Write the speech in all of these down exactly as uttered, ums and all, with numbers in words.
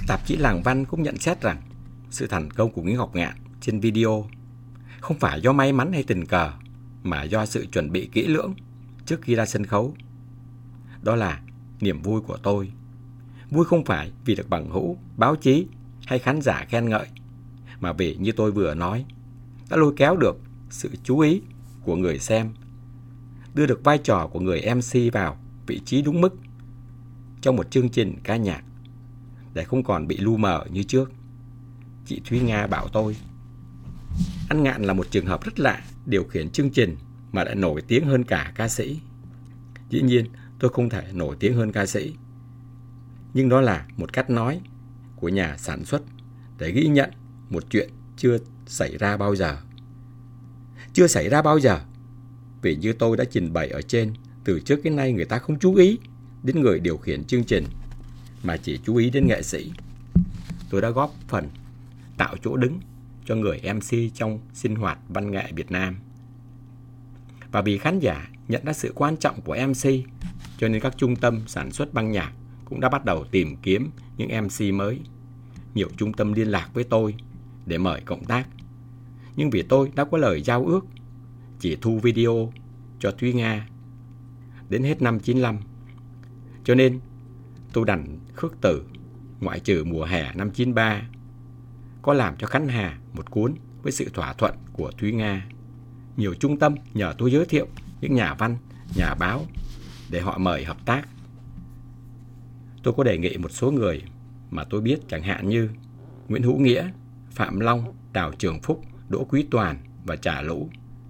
Tạp chí Làng Văn cũng nhận xét rằng sự thành công của Nguyễn Ngọc Ngạn trên video không phải do may mắn hay tình cờ, mà do sự chuẩn bị kỹ lưỡng trước khi ra sân khấu. Đó là niềm vui của tôi. Vui không phải vì được bằng hữu, báo chí hay khán giả khen ngợi, mà vì như tôi vừa nói, đã lôi kéo được sự chú ý của người xem, đưa được vai trò của người em xê vào vị trí đúng mức trong một chương trình ca nhạc, để không còn bị lu mờ như trước. Chị Thúy Nga bảo tôi, anh Ngạn là một trường hợp rất lạ, điều khiển chương trình mà lại nổi tiếng hơn cả ca sĩ. Dĩ nhiên tôi không thể nổi tiếng hơn ca sĩ, nhưng đó là một cách nói của nhà sản xuất để ghi nhận một chuyện chưa xảy ra bao giờ. Chưa xảy ra bao giờ, vì như tôi đã trình bày ở trên, từ trước đến nay người ta không chú ý đến người điều khiển chương trình, mà chỉ chú ý đến nghệ sĩ. Tôi đã góp phần tạo chỗ đứng cho người em xê trong sinh hoạt văn nghệ Việt Nam. Và vì khán giả nhận ra sự quan trọng của em xê, cho nên các trung tâm sản xuất băng nhạc cũng đã bắt đầu tìm kiếm những em xê mới. Nhiều trung tâm liên lạc với tôi để mời cộng tác. Nhưng vì tôi đã có lời giao ước chỉ thu video cho Thúy Nga đến hết năm chín lăm, cho nên tôi đành khước từ, ngoại trừ mùa hè năm chín ba, có làm cho Khánh Hà một cuốn với sự thỏa thuận của Thúy Nga. Nhiều trung tâm nhờ tôi giới thiệu những nhà văn, nhà báo để họ mời hợp tác. Tôi có đề nghị một số người mà tôi biết, chẳng hạn như Nguyễn Hữu Nghĩa, Phạm Long, Đào Trường Phúc, Đỗ Quý Toàn và Trà Lũ.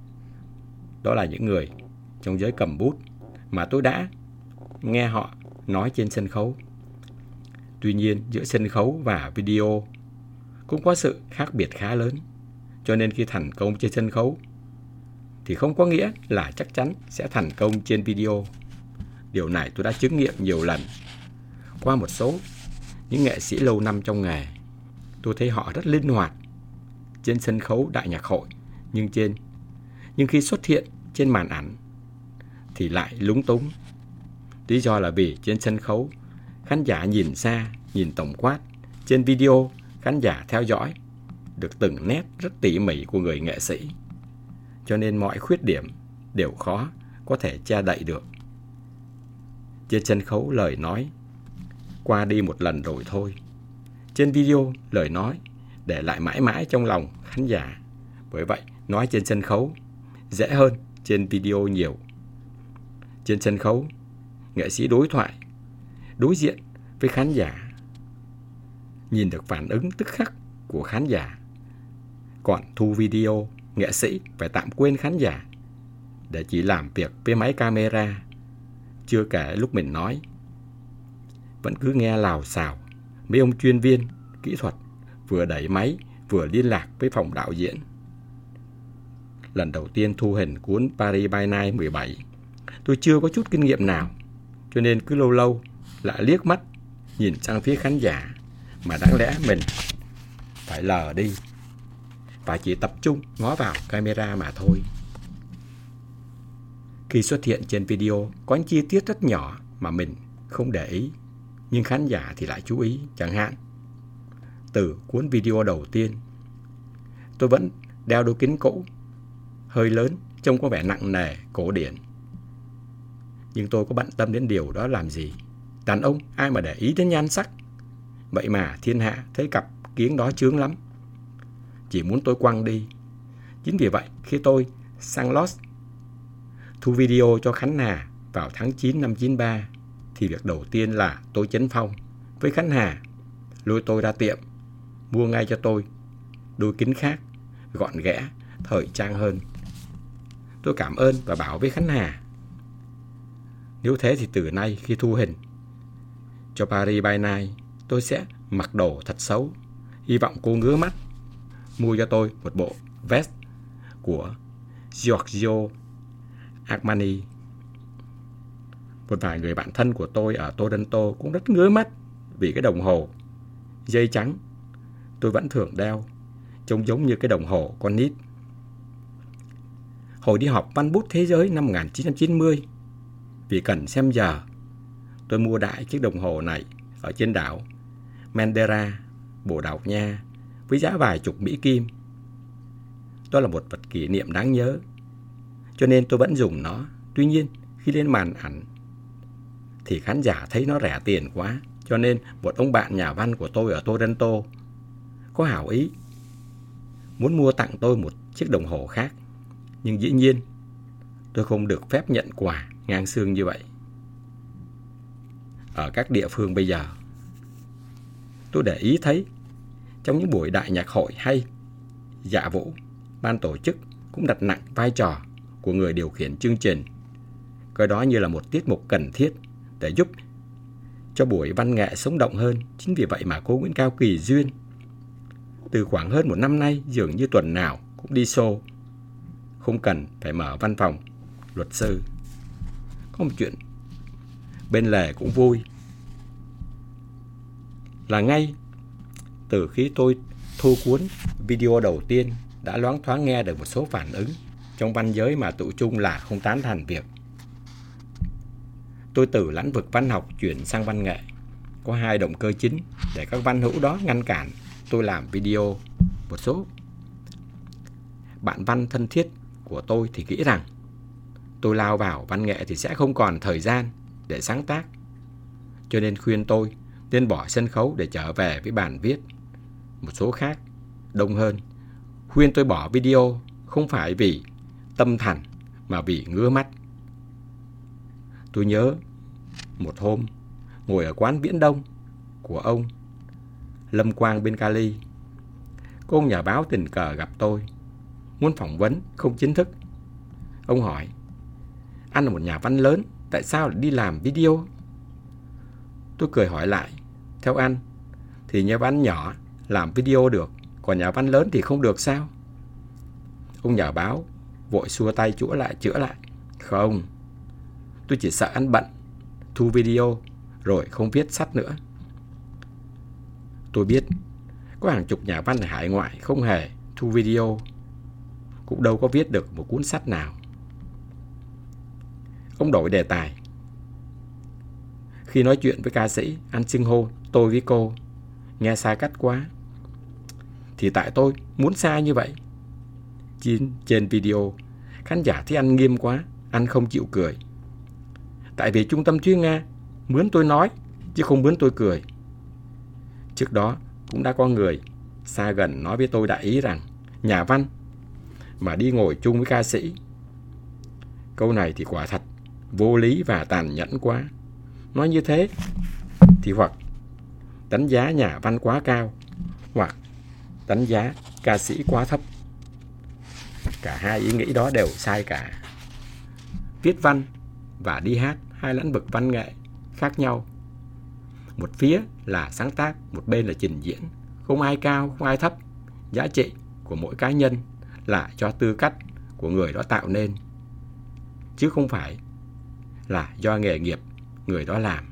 Đó là những người trong giới cầm bút mà tôi đã nghe họ nói trên sân khấu. Tuy nhiên, giữa sân khấu và video cũng có sự khác biệt khá lớn. Cho nên khi thành công trên sân khấu thì không có nghĩa là chắc chắn sẽ thành công trên video. Điều này tôi đã chứng nghiệm nhiều lần qua một số những nghệ sĩ lâu năm trong nghề. Tôi thấy họ rất linh hoạt trên sân khấu đại nhạc hội, nhưng trên nhưng khi xuất hiện trên màn ảnh thì lại lúng túng. Lý do là vì trên sân khấu khán giả nhìn xa, nhìn tổng quát. Trên video khán giả theo dõi được từng nét rất tỉ mỉ của người nghệ sĩ, cho nên mọi khuyết điểm đều khó có thể che đậy được. Trên sân khấu lời nói qua đi một lần rồi thôi. Trên video lời nói để lại mãi mãi trong lòng khán giả. Bởi vậy nói trên sân khấu dễ hơn trên video nhiều. Trên sân khấu, nghệ sĩ đối thoại, đối diện với khán giả, nhìn được phản ứng tức khắc của khán giả. Còn thu video, nghệ sĩ phải tạm quên khán giả để chỉ làm việc với máy camera. Chưa kể lúc mình nói, vẫn cứ nghe lào xào mấy ông chuyên viên kỹ thuật vừa đẩy máy vừa liên lạc với phòng đạo diễn. Lần đầu tiên thu hình cuốn Paris by Night mười bảy, tôi chưa có chút kinh nghiệm nào, cho nên cứ lâu lâu lại liếc mắt nhìn sang phía khán giả, mà đáng lẽ mình phải lờ đi và chỉ tập trung ngó vào camera mà thôi. Khi xuất hiện trên video có những chi tiết rất nhỏ mà mình không để ý, nhưng khán giả thì lại chú ý. Chẳng hạn, từ cuốn video đầu tiên, tôi vẫn đeo đôi kính cũ hơi lớn, trông có vẻ nặng nề, cổ điển. Nhưng tôi có bận tâm đến điều đó làm gì? Đàn ông ai mà để ý đến nhan sắc. Vậy mà thiên hạ thấy cặp kiếng đó chướng lắm, chỉ muốn tôi quăng đi. Chính vì vậy khi tôi sang Los thu video cho Khánh Hà vào tháng chín năm chín ba, thì việc đầu tiên là tôi chấn phong với Khánh Hà, lôi tôi ra tiệm, mua ngay cho tôi đôi kính khác, gọn ghẽ, thời trang hơn. Tôi cảm ơn và bảo với Khánh Hà, nếu thế thì từ nay khi thu hình cho Paris by Night, tôi sẽ mặc đồ thật xấu. Hy vọng cô ngứa mắt mua cho tôi một bộ vest của Giorgio Armani. Một vài người bạn thân của tôi ở Toronto cũng rất ngứa mắt vì cái đồng hồ dây trắng tôi vẫn thường đeo, trông giống như cái đồng hồ con nít. Hồi đi học văn bút thế giới năm một nghìn chín trăm chín mươi, vì cần xem giờ, tôi mua đại chiếc đồng hồ này ở trên đảo Mandela, Bồ Đào Nha với giá vài chục Mỹ Kim. Đó là một vật kỷ niệm đáng nhớ, cho nên tôi vẫn dùng nó. Tuy nhiên, khi lên màn ảnh thì khán giả thấy nó rẻ tiền quá, cho nên một ông bạn nhà văn của tôi ở Toronto có hảo ý muốn mua tặng tôi một chiếc đồng hồ khác. Nhưng dĩ nhiên, tôi không được phép nhận quà ngang xương như vậy. Ở các địa phương bây giờ, tôi để ý thấy trong những buổi đại nhạc hội hay dạ vũ, ban tổ chức cũng đặt nặng vai trò của người điều khiển chương trình, coi đó như là một tiết mục cần thiết để giúp cho buổi văn nghệ sống động hơn. Chính vì vậy mà cô Nguyễn Cao Kỳ Duyên từ khoảng hơn một năm nay dường như tuần nào cũng đi show, không cần phải mở văn phòng luật sư. Có một chuyện bên lề cũng vui là ngay từ khi tôi thu cuốn video đầu tiên đã loáng thoáng nghe được một số phản ứng trong văn giới mà tụ chung là không tán thành việc tôi từ lĩnh vực văn học chuyển sang văn nghệ. Có hai động cơ chính để các văn hữu đó ngăn cản tôi làm video. Một số bạn văn thân thiết của tôi thì nghĩ rằng tôi lao vào văn nghệ thì sẽ không còn thời gian để sáng tác, cho nên khuyên tôi nên bỏ sân khấu để trở về với bàn viết. Một số khác, đông hơn, khuyên tôi bỏ video không phải vì tâm thành mà vì ngứa mắt. Tôi nhớ một hôm ngồi ở quán Viễn Đông của ông Lâm Quang bên Cali, có ông nhà báo tình cờ gặp tôi, muốn phỏng vấn không chính thức. Ông hỏi: anh là một nhà văn lớn, tại sao lại đi làm video? Tôi cười hỏi lại: theo anh thì nhà văn nhỏ làm video được, còn nhà văn lớn thì không được sao? Ông nhà báo vội xua tay chữa lại chữa lại: không, tôi chỉ sợ anh bận thu video rồi không viết sách nữa. Tôi biết có hàng chục nhà văn ở hải ngoại không hề thu video, cũng đâu có viết được một cuốn sách nào. Ông đổi đề tài. Khi nói chuyện với ca sĩ, anh xưng hô tôi với cô, nghe xa cách quá. Thì tại tôi muốn xa như vậy. Trên, trên video, khán giả thấy anh nghiêm quá, anh không chịu cười. Tại vì Trung tâm Thúy Nga mướn tôi nói, chứ không mướn tôi cười. Trước đó cũng đã có người xa gần nói với tôi đại ý rằng nhà văn mà đi ngồi chung với ca sĩ. Câu này thì quả thật vô lý và tàn nhẫn quá. Nói như thế thì hoặc đánh giá nhà văn quá cao, hoặc đánh giá ca sĩ quá thấp. Cả hai ý nghĩ đó đều sai cả. Viết văn và đi hát, hai lĩnh vực văn nghệ khác nhau. Một phía là sáng tác, một bên là trình diễn. Không ai cao, không ai thấp. Giá trị của mỗi cá nhân là do tư cách của người đó tạo nên, chứ không phải là do nghề nghiệp người đó làm.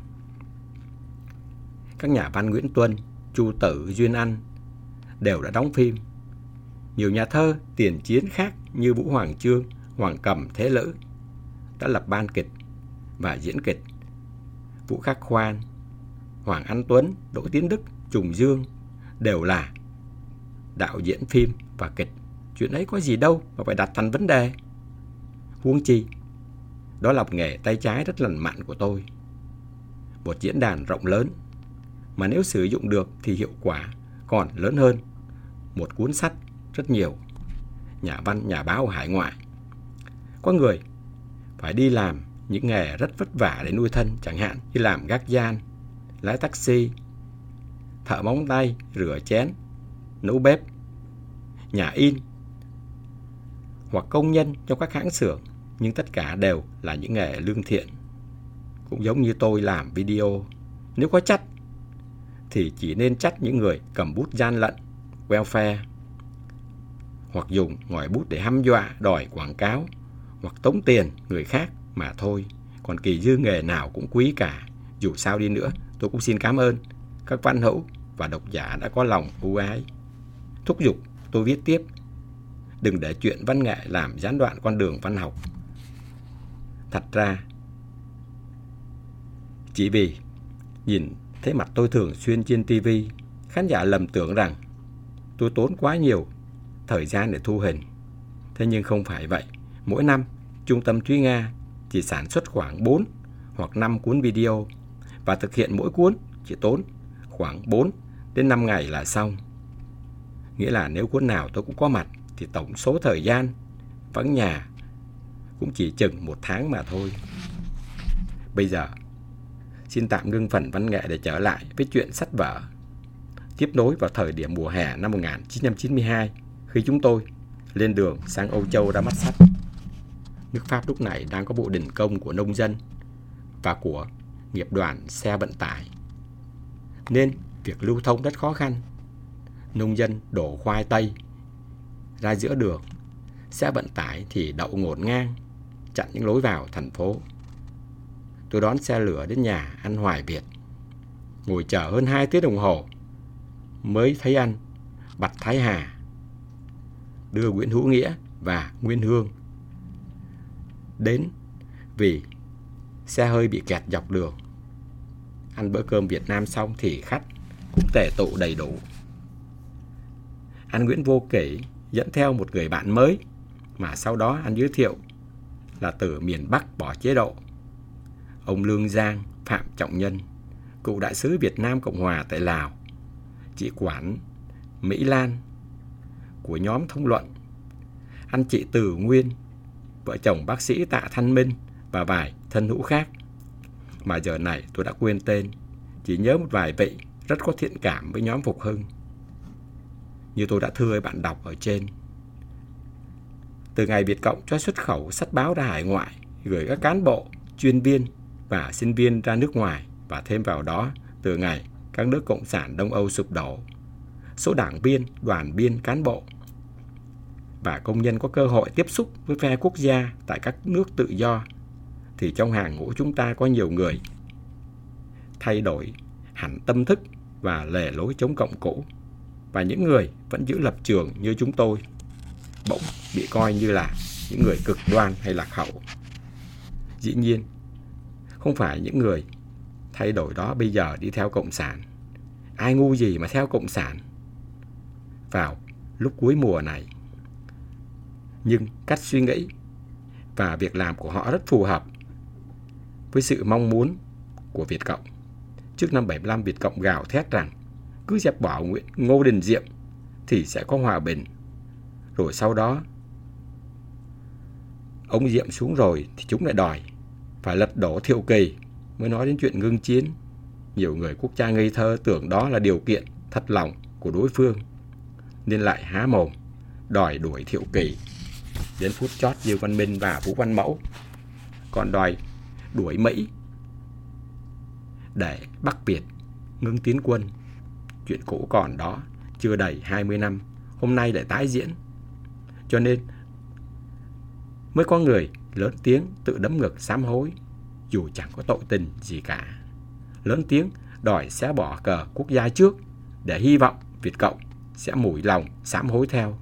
Các nhà văn Nguyễn Tuân, Chu Tử, Duyên Anh đều đã đóng phim. Nhiều nhà thơ tiền chiến khác như Vũ Hoàng Chương, Hoàng Cầm, Thế Lữ đã lập ban kịch và diễn kịch. Vũ Khắc Khoan, Hoàng Anh Tuấn, Đỗ Tiến Đức, Trùng Dương đều là đạo diễn phim và kịch. Chuyện ấy có gì đâu mà phải đặt thành vấn đề. Huống chi, đó là một nghề tay trái rất lành mạnh của tôi. Một diễn đàn rộng lớn mà nếu sử dụng được thì hiệu quả còn lớn hơn một cuốn sách rất nhiều. Nhà văn, nhà báo ở hải ngoại, có người phải đi làm những nghề rất vất vả để nuôi thân, chẳng hạn như làm gác gian, lái taxi, thợ móng tay, rửa chén, nấu bếp, nhà in, hoặc công nhân trong các hãng xưởng. Nhưng tất cả đều là những nghề lương thiện. Cũng giống như tôi làm video, nếu có trách thì chỉ nên trách những người cầm bút gian lận, welfare, hoặc dùng ngòi bút để hăm dọa đòi quảng cáo, hoặc tống tiền người khác mà thôi. Còn Kỳ Dư nghề nào cũng quý cả. Dù sao đi nữa, tôi cũng xin cảm ơn các văn hữu và độc giả đã có lòng ưu ái, thúc giục tôi viết tiếp. Đừng để chuyện văn nghệ làm gián đoạn con đường văn học. Thật ra, chỉ vì nhìn Thấy mặt tôi thường xuyên trên ti vi, khán giả lầm tưởng rằng tôi tốn quá nhiều thời gian để thu hình. Thế nhưng không phải vậy. Mỗi năm, Trung tâm Thúy Nga chỉ sản xuất khoảng bốn hoặc năm cuốn video, và thực hiện mỗi cuốn chỉ tốn khoảng bốn đến năm ngày là xong. Nghĩa là nếu cuốn nào tôi cũng có mặt thì tổng số thời gian vắng nhà cũng chỉ chừng một tháng mà thôi. Bây giờ, xin tạm ngưng phần văn nghệ để trở lại với chuyện sách vở. Tiếp nối vào thời điểm mùa hè năm một nghìn chín trăm chín mươi hai, khi chúng tôi lên đường sang Âu Châu ra mắt sách. Nước Pháp lúc này đang có vụ đình công của nông dân và của nghiệp đoàn xe vận tải, nên việc lưu thông rất khó khăn. Nông dân đổ khoai tây ra giữa đường, xe vận tải thì đậu ngổn ngang, chặn những lối vào thành phố. Tôi đón xe lửa đến nhà ăn Hoài Việt, ngồi chờ hơn hai tiếng đồng hồ mới thấy anh Bạch Thái Hà đưa Nguyễn Hữu Nghĩa và Nguyên Hương đến vì xe hơi bị kẹt dọc đường. Ăn bữa cơm Việt Nam xong thì khách cũng tề tụ đầy đủ. Anh Nguyễn Vô Kỷ dẫn theo một người bạn mới mà sau đó anh giới thiệu là từ miền Bắc bỏ chế độ. Ông Lương Giang Phạm Trọng Nhân, cựu đại sứ Việt Nam Cộng Hòa tại Lào, chị Quản Mỹ Lan của nhóm Thông Luận, anh chị Từ Nguyên, vợ chồng bác sĩ Tạ Thanh Minh và vài thân hữu khác mà giờ này tôi đã quên tên, chỉ nhớ một vài vị rất có thiện cảm với nhóm Phục Hưng. Như tôi đã thưa với bạn đọc ở trên, từ ngày Việt Cộng cho xuất khẩu sách báo ra hải ngoại, gửi các cán bộ, chuyên viên và sinh viên ra nước ngoài, và thêm vào đó từ ngày các nước Cộng sản Đông Âu sụp đổ, số đảng viên, đoàn viên, cán bộ và công nhân có cơ hội tiếp xúc với phe quốc gia tại các nước tự do, thì trong hàng ngũ chúng ta có nhiều người thay đổi hẳn tâm thức và lề lối chống cộng cũ, và những người vẫn giữ lập trường như chúng tôi bỗng bị coi như là những người cực đoan hay lạc hậu. Dĩ nhiên, không phải những người thay đổi đó bây giờ đi theo Cộng sản. Ai ngu gì mà theo Cộng sản vào lúc cuối mùa này. Nhưng cách suy nghĩ và việc làm của họ rất phù hợp với sự mong muốn của Việt Cộng. Trước năm bảy mươi lăm, Việt Cộng gào thét rằng cứ dẹp bỏ Nguyễn Ngô Đình Diệm thì sẽ có hòa bình. Rồi sau đó ông Diệm xuống rồi thì chúng lại đòi phải lật đổ Thiệu Kỳ mới nói đến chuyện ngưng chiến. Nhiều người quốc gia ngây thơ tưởng đó là điều kiện thật lòng của đối phương, nên lại há mồm đòi đuổi Thiệu Kỳ. Đến phút chót, Dương Văn Minh và Vũ Văn Mẫu còn đòi đuổi Mỹ để Bắc Việt ngưng tiến quân. Chuyện cũ còn đó, chưa đầy hai mươi năm, hôm nay lại tái diễn. Cho nên mới có người lớn tiếng tự đấm ngực sám hối, dù chẳng có tội tình gì cả. Lớn tiếng đòi xé bỏ cờ quốc gia trước, để hy vọng Việt Cộng sẽ mủi lòng sám hối theo.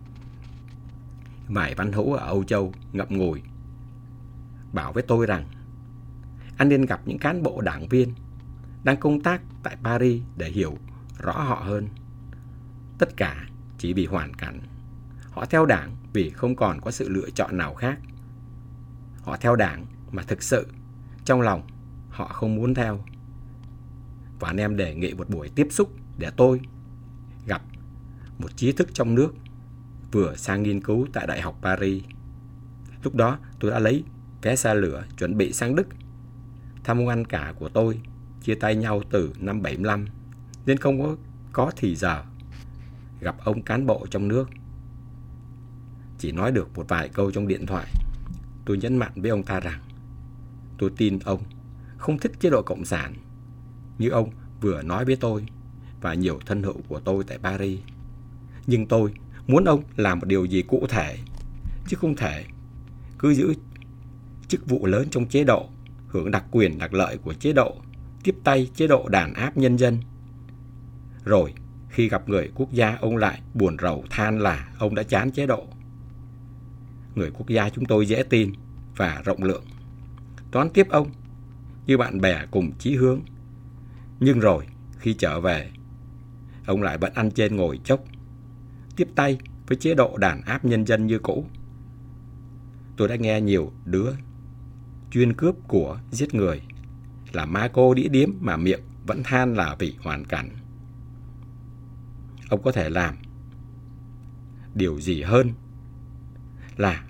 Vài văn hữu ở Âu Châu ngậm ngùi bảo với tôi rằng anh nên gặp những cán bộ đảng viên đang công tác tại Paris để hiểu rõ họ hơn. Tất cả chỉ vì hoàn cảnh. Họ theo đảng vì không còn có sự lựa chọn nào khác. Họ theo đảng mà thực sự trong lòng họ không muốn theo. Và anh em đề nghị một buổi tiếp xúc để tôi gặp một trí thức trong nước vừa sang nghiên cứu tại Đại học Paris. Lúc đó tôi đã lấy vé xe lửa chuẩn bị sang Đức thăm ông anh cả của tôi, chia tay nhau từ năm bảy mươi lăm, nên không có, có thì giờ gặp ông cán bộ trong nước. Chỉ nói được một vài câu trong điện thoại. Tôi nhấn mạnh với ông ta rằng tôi tin ông không thích chế độ Cộng sản như ông vừa nói với tôi và nhiều thân hữu của tôi tại Paris. Nhưng tôi muốn ông làm một điều gì cụ thể, chứ không thể cứ giữ chức vụ lớn trong chế độ, hưởng đặc quyền đặc lợi của chế độ, tiếp tay chế độ đàn áp nhân dân. Rồi khi gặp người quốc gia, ông lại buồn rầu than là ông đã chán chế độ. Người quốc gia chúng tôi dễ tin và rộng lượng, đón tiếp ông như bạn bè cùng chí hướng, Nhưng rồi, khi trở về, ông lại vẫn ăn trên ngồi chốc, tiếp tay với chế độ đàn áp nhân dân như cũ. Tôi đã nghe nhiều đứa chuyên cướp của, giết người, là ma cô đĩa điếm mà miệng vẫn than là vì hoàn cảnh. Ông có thể làm điều gì hơn là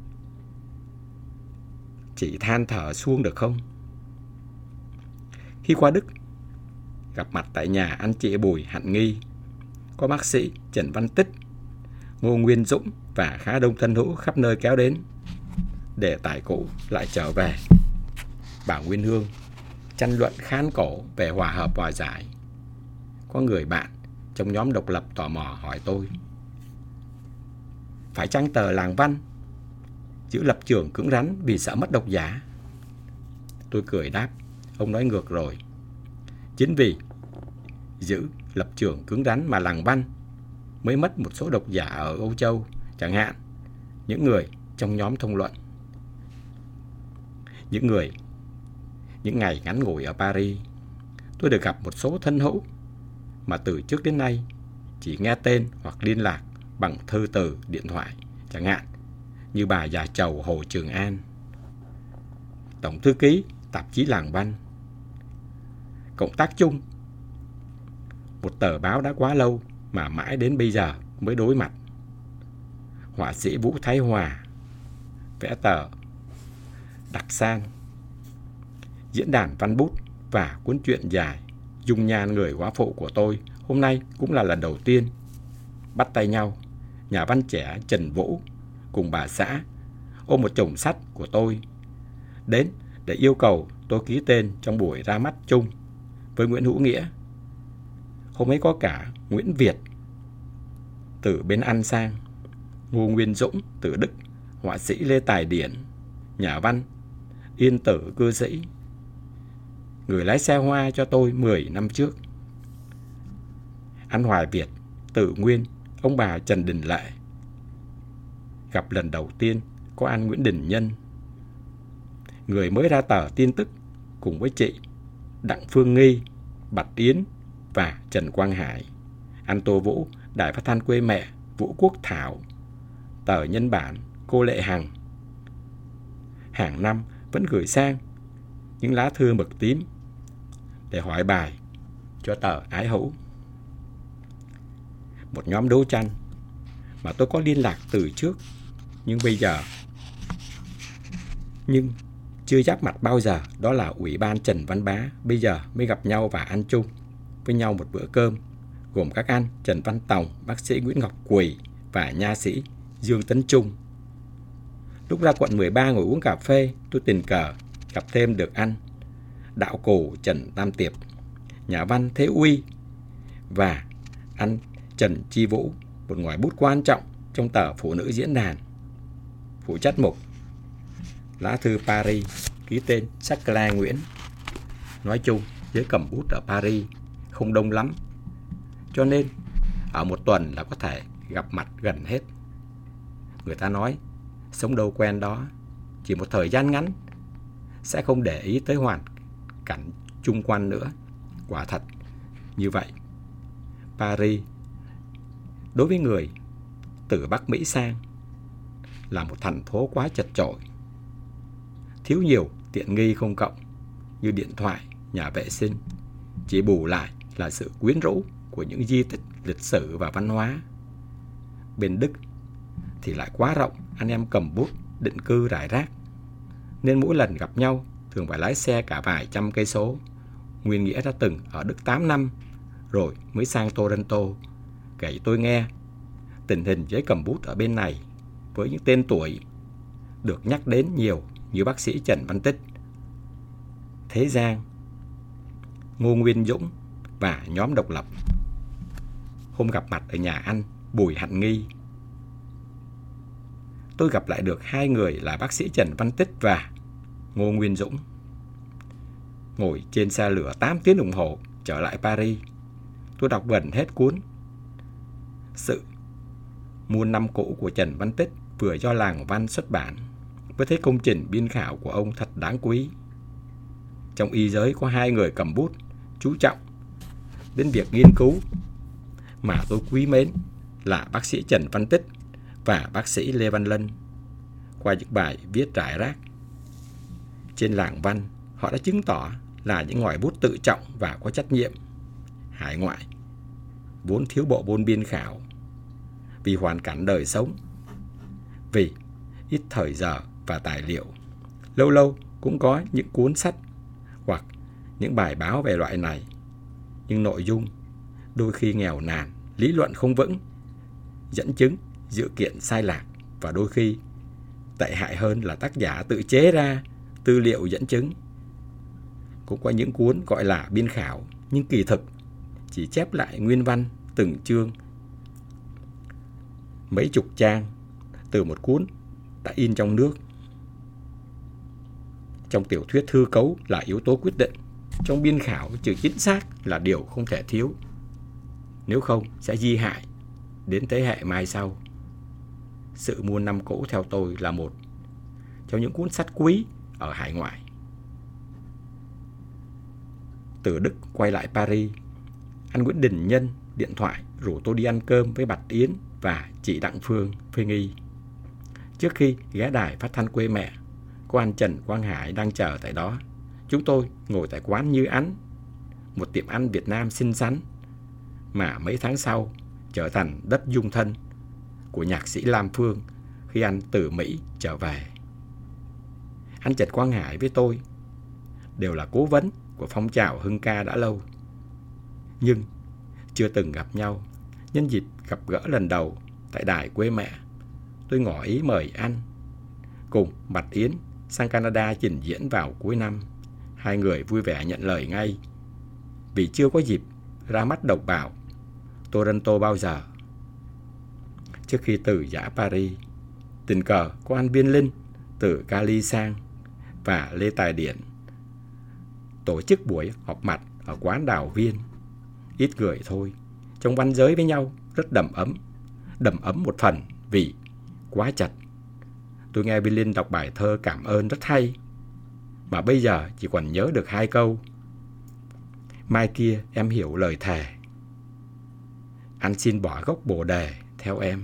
chỉ than thở suông được không? Khi qua Đức, gặp mặt tại nhà anh chị Bùi Hạnh Nghi, có bác sĩ Trần Văn Tích, Ngô Nguyên Dũng và khá đông thân hữu khắp nơi kéo đến. Đề tài cũ lại trở về. Bà Nguyên Hương tranh luận khán cổ về hòa hợp hòa giải. Có người bạn trong nhóm độc lập tò mò hỏi tôi: phải chăng tờ Làng Văn giữ lập trường cứng rắn vì sợ mất độc giả? Tôi cười đáp: ông nói ngược rồi. Chính vì giữ lập trường cứng rắn mà Làng Văn mới mất một số độc giả ở Âu Châu, chẳng hạn những người trong nhóm thông luận. Những người Những ngày ngắn ngủi ở Paris, tôi được gặp một số thân hữu mà từ trước đến nay chỉ nghe tên hoặc liên lạc bằng thư từ, điện thoại, chẳng hạn như bà già Chầu Hồ Trường An, tổng thư ký tạp chí Làng Văn. Cộng tác chung một tờ báo đã quá lâu mà mãi đến bây giờ mới đối mặt. Họa sĩ Vũ Thái Hòa vẽ tờ Đặc San, diễn đàn văn bút và cuốn truyện dài Dung nhan người góa phụ của tôi hôm nay cũng là lần đầu tiên bắt tay nhau. Nhà văn trẻ Trần Vũ cùng bà xã ôm một chồng sắt của tôi đến để yêu cầu tôi ký tên trong buổi ra mắt chung với Nguyễn Hữu Nghĩa. Hôm ấy có cả Nguyễn Việt từ bên An sang, Ngô Nguyên Dũng từ Đức, họa sĩ Lê Tài Điển, nhà văn Yên Tử cư sĩ, người lái xe hoa cho tôi mười năm trước, An Hoài Việt từ Nguyên, ông bà Trần Đình Lệ. Gặp lần đầu tiên có anh Nguyễn Đình Nhân, người mới ra tờ Tin Tức, cùng với chị Đặng Phương Nghi, Bạch Yến và Trần Quang Hải. Anh Tô Vũ, Đài Phát thanh quê mẹ, Vũ Quốc Thảo, tờ Nhân bản, cô Lệ Hằng. Hàng năm vẫn gửi sang những lá thư mực tím để hỏi bài cho tờ Ái Hữu. Một nhóm đấu tranh mà tôi có liên lạc từ trước, nhưng bây giờ nhưng chưa giáp mặt bao giờ, đó là Ủy ban Trần Văn Bá. Bây giờ mới gặp nhau và ăn chung với nhau một bữa cơm, gồm các anh Trần Văn Tòng, bác sĩ Nguyễn Ngọc Quỳ và nha sĩ Dương Tấn Trung. Lúc ra quận mười ba ngồi uống cà phê, tôi tình cờ gặp thêm được anh đạo cổ Trần Tam Tiệp, nhà văn Thế Uy, và anh Trần Chi Vũ, một ngòi bút quan trọng trong tờ Phụ Nữ Diễn đàn, phụ trách mục lá thư Paris, ký tên Sacla Nguyễn. Nói chung, giới cầm bút ở Paris không đông lắm, cho nên ở một tuần là có thể gặp mặt gần hết. Người ta nói sống đâu quen đó, chỉ một thời gian ngắn sẽ không để ý tới hoàn cảnh chung quanh nữa. Quả thật như vậy. Paris đối với người từ Bắc Mỹ sang là một thành phố quá chật chội, thiếu nhiều tiện nghi công cộng như điện thoại, nhà vệ sinh. Chỉ bù lại là sự quyến rũ của những di tích lịch sử và văn hóa. Bên Đức thì lại quá rộng, anh em cầm bút định cư rải rác, nên mỗi lần gặp nhau thường phải lái xe cả vài trăm cây số. Nguyên Nghĩa đã từng ở Đức tám năm rồi mới sang Toronto. Kể tôi nghe tình hình giới cầm bút ở bên này với những tên tuổi được nhắc đến nhiều như bác sĩ Trần Văn Tích, Thế Giang, Ngô Nguyên Dũng và nhóm độc lập. Hôm gặp mặt ở nhà anh Bùi Hạnh Nghi, tôi gặp lại được hai người là bác sĩ Trần Văn Tích và Ngô Nguyên Dũng. Ngồi trên xe lửa tám tiếng đồng hồ trở lại Paris, tôi đọc gần hết cuốn Sự Muôn Năm Cũ của Trần Văn Tích, vừa do Làng Văn xuất bản, với thấy công trình biên khảo của ông thật đáng quý. Trong y giới có hai người cầm bút chú trọng đến việc nghiên cứu mà tôi quý mến là bác sĩ Trần Văn Tích và bác sĩ Lê Văn Lân. Qua những bài viết rải rác trên làng văn, họ đã chứng tỏ là những ngòi bút tự trọng và có trách nhiệm. Hải ngoại vốn thiếu bộ môn biên khảo vì hoàn cảnh đời sống, vì ít thời giờ và tài liệu. Lâu lâu cũng có những cuốn sách hoặc những bài báo về loại này, nhưng nội dung đôi khi nghèo nàn, lý luận không vững, dẫn chứng dự kiện sai lạc, và đôi khi tệ hại hơn là tác giả tự chế ra tư liệu dẫn chứng. Cũng có những cuốn gọi là biên khảo, nhưng kỳ thực chỉ chép lại nguyên văn từng chương mấy chục trang từ một cuốn đã in trong nước. Trong tiểu thuyết hư cấu là yếu tố quyết định, trong biên khảo chữ chính xác là điều không thể thiếu, nếu không sẽ di hại đến thế hệ mai sau. Sự muôn năm cũ theo tôi là một trong những cuốn sách quý ở hải ngoại. Từ Đức quay lại Paris, anh Nguyễn Đình Nhân điện thoại rủ tôi đi ăn cơm với Bạch Yến và chị Đặng Phương Phê Nghi. Trước khi ghé đài phát thanh quê mẹ, cô anh Trần Quang Hải đang chờ tại đó. Chúng tôi ngồi tại quán Như Ánh, một tiệm ăn Việt Nam xinh xắn mà mấy tháng sau trở thành đất dung thân của nhạc sĩ Lam Phương khi anh từ Mỹ trở về. Anh Trần Quang Hải với tôi đều là cố vấn của phong trào hưng ca đã lâu, nhưng chưa từng gặp nhau. Nhân dịp gặp gỡ lần đầu tại đài quê mẹ, tôi ngỏ ý mời anh cùng Bạch Yến sang Canada trình diễn vào cuối năm. Hai người vui vẻ nhận lời ngay, vì chưa có dịp ra mắt độc bảo Toronto bao giờ. Trước khi từ giã Paris, tình cờ có anh Biên Linh từ Cali sang và Lê Tài Điển tổ chức buổi họp mặt ở quán Đào Viên. Ít người thôi, trong văn giới với nhau rất đầm ấm. Đầm ấm một phần vì quá chật. Tôi nghe Biên Linh đọc bài thơ cảm ơn rất hay, mà bây giờ chỉ còn nhớ được hai câu. Mai kia em hiểu lời thề, anh xin bỏ gốc bồ đề theo em.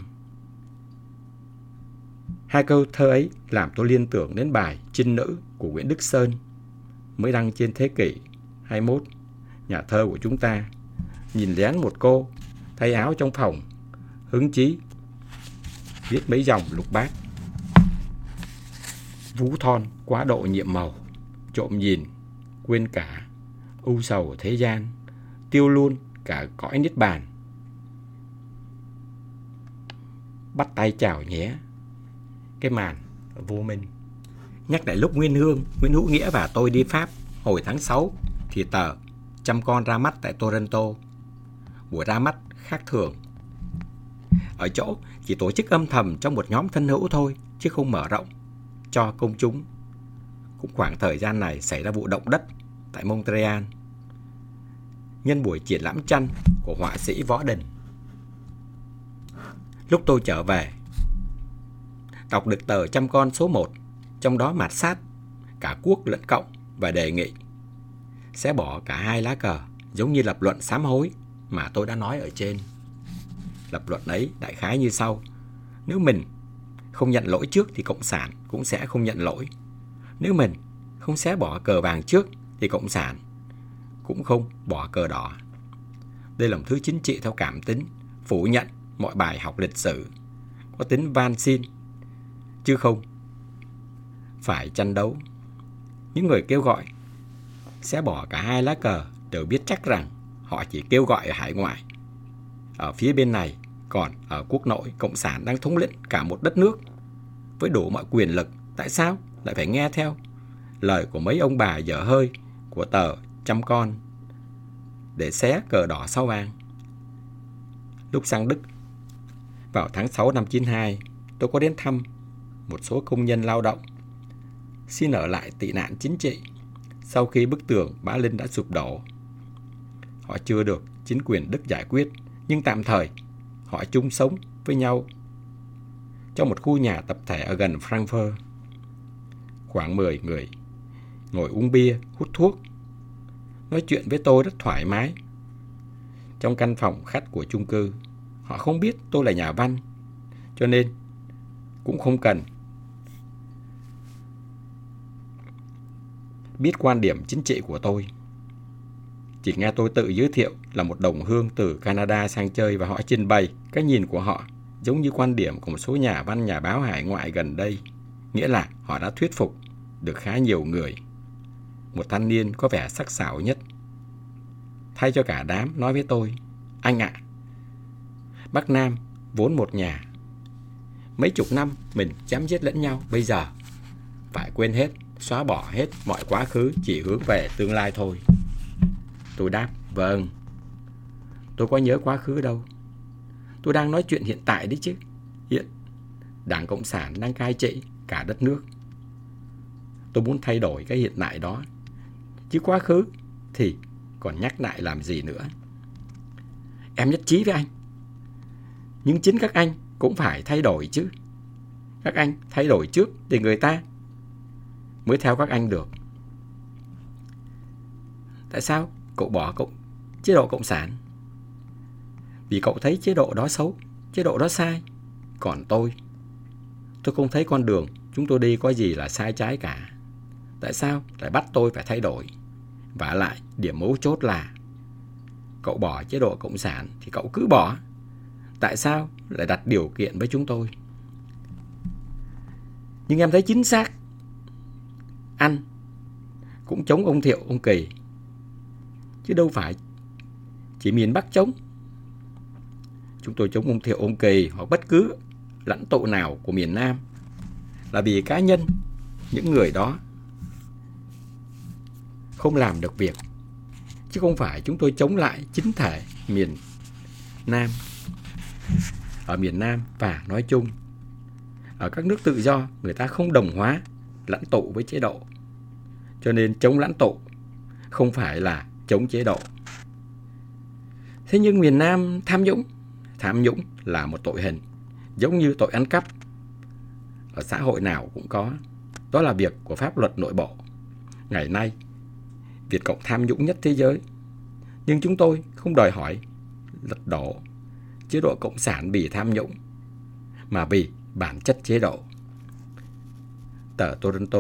Hai câu thơ ấy làm tôi liên tưởng đến bài Trinh Nữ của Nguyễn Đức Sơn, mới đăng trên thế kỷ hai mươi mốt. Nhà thơ của chúng ta nhìn lén một cô thay áo trong phòng, hứng chí viết mấy dòng lục bát. Vũ thon quá độ nhiệm màu, trộm nhìn quên cả ưu sầu thế gian, tiêu luôn cả cõi niết bàn. Bắt tay chào nhé, cái màn vô minh. Nhắc lại lúc Nguyên Hương, Nguyễn Hữu Nghĩa và tôi đi Pháp hồi tháng sáu, thì tờ Trăm Con ra mắt tại Toronto. Buổi ra mắt khác thường ở chỗ chỉ tổ chức âm thầm trong một nhóm thân hữu thôi, chứ không mở rộng cho công chúng. Cũng khoảng thời gian này xảy ra vụ động đất tại Montreal, nhân buổi triển lãm tranh của họa sĩ Võ Đình. Lúc tôi trở về, đọc được tờ Trăm Con số một, trong đó mạt sát cả quốc lẫn cộng và đề nghị sẽ bỏ cả hai lá cờ, giống như lập luận sám hối mà tôi đã nói ở trên. Lập luận ấy đại khái như sau: nếu mình không nhận lỗi trước thì Cộng sản cũng sẽ không nhận lỗi. Nếu mình không xé bỏ cờ vàng trước thì Cộng sản cũng không bỏ cờ đỏ. Đây là một thứ chính trị theo cảm tính, phủ nhận mọi bài học lịch sử có tính van xin, chứ không phải tranh đấu. Những người kêu gọi sẽ bỏ cả hai lá cờ đều biết chắc rằng họ chỉ kêu gọi ở hải ngoại. Ở phía bên này, còn ở quốc nội, Cộng sản đang thống lĩnh cả một đất nước với đủ mọi quyền lực. Tại sao lại phải nghe theo lời của mấy ông bà dở hơi của tờ Trăm Con để xé cờ đỏ sao vàng? Lúc sang Đức vào tháng sáu năm chín mươi hai, tôi có đến thăm một số công nhân lao động xin ở lại tị nạn chính trị sau khi bức tường Bá Linh đã sụp đổ. Họ chưa được chính quyền Đức giải quyết, nhưng tạm thời họ chung sống với nhau trong một khu nhà tập thể ở gần Frankfurt. Khoảng mười người ngồi uống bia, hút thuốc. nói chuyện với tôi rất thoải mái. Trong căn phòng khách của chung cư, họ không biết tôi là nhà văn, cho nên cũng không cần biết quan điểm chính trị của tôi. Chỉ nghe tôi tự giới thiệu là một đồng hương từ Canada sang chơi và họ trình bày cái nhìn của họ giống như quan điểm của một số nhà văn, nhà báo hải ngoại gần đây. Nghĩa là họ đã thuyết phục được khá nhiều người. Một thanh niên có vẻ sắc sảo nhất thay cho cả đám nói với tôi: anh ạ, à, Bắc Nam vốn một nhà. Mấy chục năm mình chém giết lẫn nhau, bây giờ phải quên hết, xóa bỏ hết mọi quá khứ, chỉ hướng về tương lai thôi. Tôi đáp: vâng, tôi có nhớ quá khứ đâu. Tôi đang nói chuyện hiện tại đấy chứ. Hiện Đảng Cộng sản đang cai trị cả đất nước. Tôi muốn thay đổi cái hiện tại đó, chứ quá khứ thì còn nhắc lại làm gì nữa. Em nhất trí với anh. Nhưng chính các anh cũng phải thay đổi chứ. Các anh thay đổi trước thì người ta mới theo các anh được. Tại sao cậu bỏ cộng chế độ Cộng sản? Vì cậu thấy chế độ đó xấu, chế độ đó sai. Còn tôi, tôi không thấy con đường chúng tôi đi có gì là sai trái cả. Tại sao lại bắt tôi phải thay đổi? Vả lại, điểm mấu chốt là cậu bỏ chế độ Cộng sản thì cậu cứ bỏ. Tại sao lại đặt điều kiện với chúng tôi? Nhưng em thấy chính xác. Anh cũng chống ông Thiệu, ông Kỳ, chứ đâu phải chỉ miền Bắc chống. Chúng tôi chống ông Thiệu, ông Kỳ hoặc bất cứ lãnh tụ nào của miền Nam là vì cá nhân những người đó không làm được việc, chứ không phải chúng tôi chống lại chính thể miền Nam. Ở miền Nam và nói chung, ở các nước tự do, người ta không đồng hóa lãnh tụ với chế độ. Cho nên chống lãnh tụ không phải là chống chế độ. Thế nhưng miền Nam tham nhũng, tham nhũng là một tội hình, giống như tội ăn cắp. Ở xã hội nào cũng có. Đó là việc của pháp luật nội bộ. Ngày nay, Việt Cộng tham nhũng nhất thế giới. Nhưng chúng tôi không đòi hỏi lật đổ chế độ Cộng sản vì tham nhũng, mà vì bản chất chế độ. Tờ Toronto.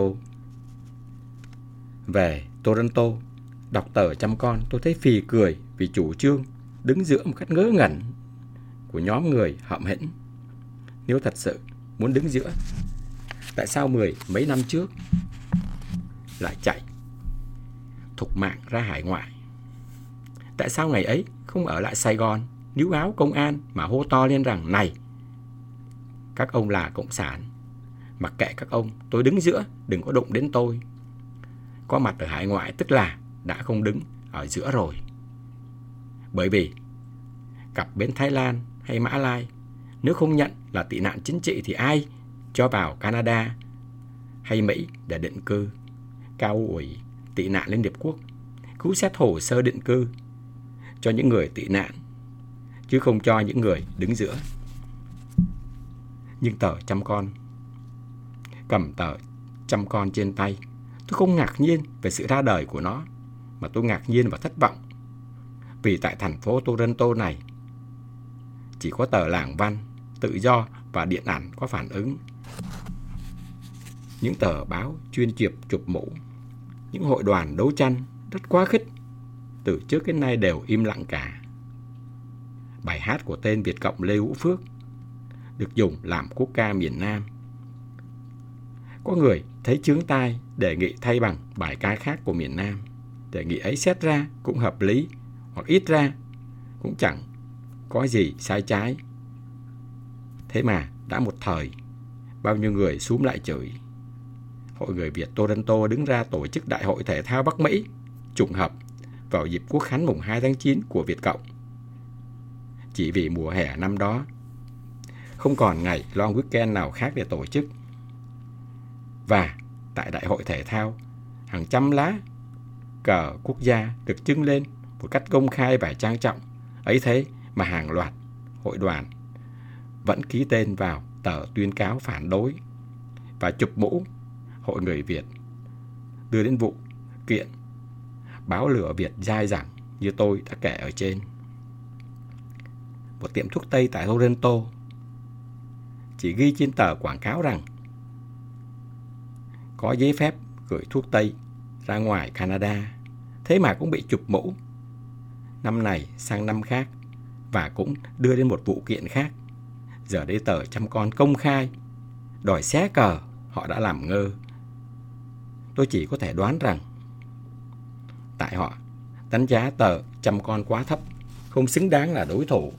Về Toronto, đọc tờ Chăm Con, tôi thấy phì cười vì chủ trương đứng giữa một cách ngớ ngẩn của nhóm người hậm hĩnh. Nếu thật sự muốn đứng giữa, tại sao mười mấy năm trước lại chạy thục mạng ra hải ngoại? Tại sao ngày ấy không ở lại Sài Gòn níu áo công an mà hô to lên rằng: này, các ông là Cộng sản, mặc kệ các ông, tôi đứng giữa, đừng có đụng đến tôi. Có mặt ở hải ngoại tức là đã không đứng ở giữa rồi. Bởi vì cặp bên Thái Lan hay Mã Lai, nếu không nhận là tị nạn chính trị thì ai cho vào Canada hay Mỹ để định cư? Cao ủy tị nạn Liên Hiệp Quốc cứu xét hồ sơ định cư cho những người tị nạn, chứ không cho những người đứng giữa. Nhưng tờ Chăm Con, cầm tờ Chăm Con trên tay, tôi không ngạc nhiên về sự ra đời của nó, mà tôi ngạc nhiên và thất vọng. Vì tại thành phố Toronto này, chỉ có tờ Làng Văn, Tự Do và Điện Ảnh có phản ứng. Những tờ báo chuyên chụp chụp mũ, những hội đoàn đấu tranh rất quá khích, từ trước đến nay đều im lặng cả. Bài hát của tên Việt Cộng Lê Hữu Phước được dùng làm quốc ca miền Nam. Có người thấy chướng tai đề nghị thay bằng bài ca khác của miền Nam. Đề nghị ấy xét ra cũng hợp lý, hoặc ít ra cũng chẳng có gì sai trái. Thế mà đã một thời, bao nhiêu người xúm lại chửi. Hội Người Việt Toronto đứng ra tổ chức Đại hội Thể thao Bắc Mỹ trùng hợp vào dịp Quốc khánh mùng hai tháng chín của Việt Cộng. Chỉ vì mùa hè năm đó không còn ngày long weekend nào khác để tổ chức. Và tại Đại hội Thể thao, hàng trăm lá cờ quốc gia được trưng lên một cách công khai và trang trọng. Ấy thế mà hàng loạt hội đoàn vẫn ký tên vào tờ tuyên cáo phản đối và chụp mũ Hội Người Việt, đưa đến vụ kiện báo lửa Việt dai dẳng như tôi đã kể ở trên. Một tiệm thuốc Tây tại Toronto chỉ ghi trên tờ quảng cáo rằng có giấy phép gửi thuốc Tây ra ngoài Canada, thế mà cũng bị chụp mũ năm này sang năm khác, và cũng đưa đến một vụ kiện khác. Giờ đây tờ Chăm Con công khai đòi xé cờ họ đã làm ngơ. Tôi chỉ có thể đoán rằng tại họ đánh giá tờ Chăm Con quá thấp, không xứng đáng là đối thủ,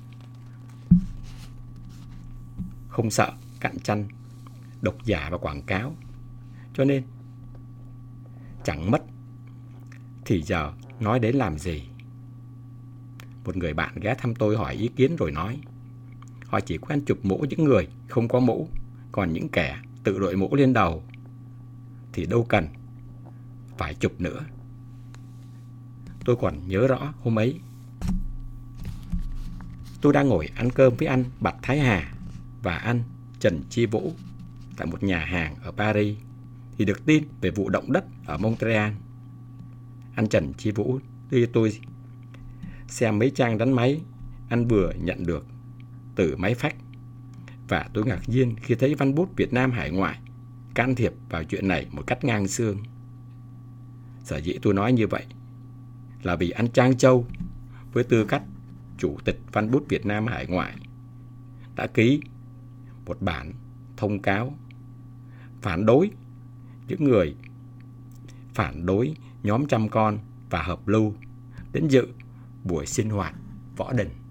không sợ cạnh tranh độc giả và quảng cáo, cho nên chẳng mất thì giờ nói đến làm gì. Một người bạn ghé thăm tôi hỏi ý kiến rồi nói, họ chỉ quen chụp mũ những người không có mũ, còn những kẻ tự đội mũ lên đầu thì đâu cần phải chụp nữa. Tôi còn nhớ rõ hôm ấy, tôi đang ngồi ăn cơm với anh Bạch Thái Hà và anh Trần Chi Vũ tại một nhà hàng ở Paris, thì được tin về vụ động đất ở Montreal. Anh Trần Chi Vũ đưa tôi xem mấy trang đánh máy anh vừa nhận được từ máy fax, và tôi ngạc nhiên khi thấy Văn bút Việt Nam hải ngoại can thiệp vào chuyện này một cách ngang xương. Sở dĩ tôi nói như vậy là vì anh Trang Châu, với tư cách chủ tịch Văn bút Việt Nam hải ngoại, đã ký một bản thông cáo phản đối những người phản đối nhóm Chăm Con và Hợp Lưu đến dự buổi sinh hoạt võ đình.